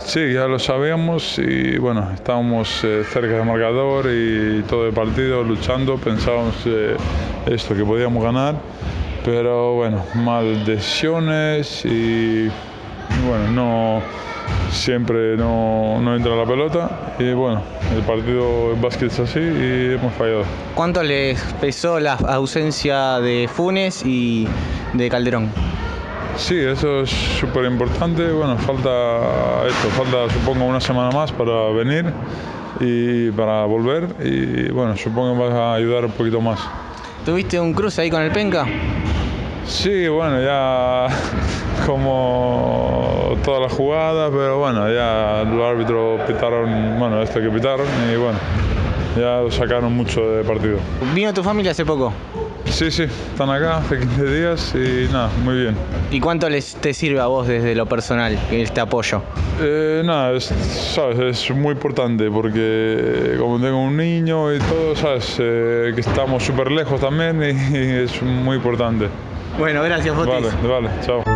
Sí, ya lo sabíamos y bueno, estábamos cerca del marcador y todo el partido luchando, pensábamos esto, que podíamos ganar, pero bueno, mal decisiones y bueno, siempre no entra la pelota y bueno, el partido de básquet es así y hemos fallado. ¿Cuánto les pesó la ausencia de Funes y de Calderón? Sí, eso es súper importante. Bueno, falta supongo una semana más para venir y para volver y bueno, supongo que vas a ayudar un poquito más. ¿Tuviste un cruce ahí con el Penca? Sí, bueno, ya como toda la jugada, pero bueno, ya los árbitros pitaron, bueno, que pitaron y bueno, ya lo sacaron mucho de partido. ¿Vino tu familia hace poco? Sí, están acá hace 15 días y nada, muy bien. ¿Y cuánto te sirve a vos desde lo personal este apoyo? Nada, sabes, es muy importante porque como tengo un niño y todo, sabes, que estamos súper lejos también y es muy importante. Bueno, gracias, Fotis. Vale, chao.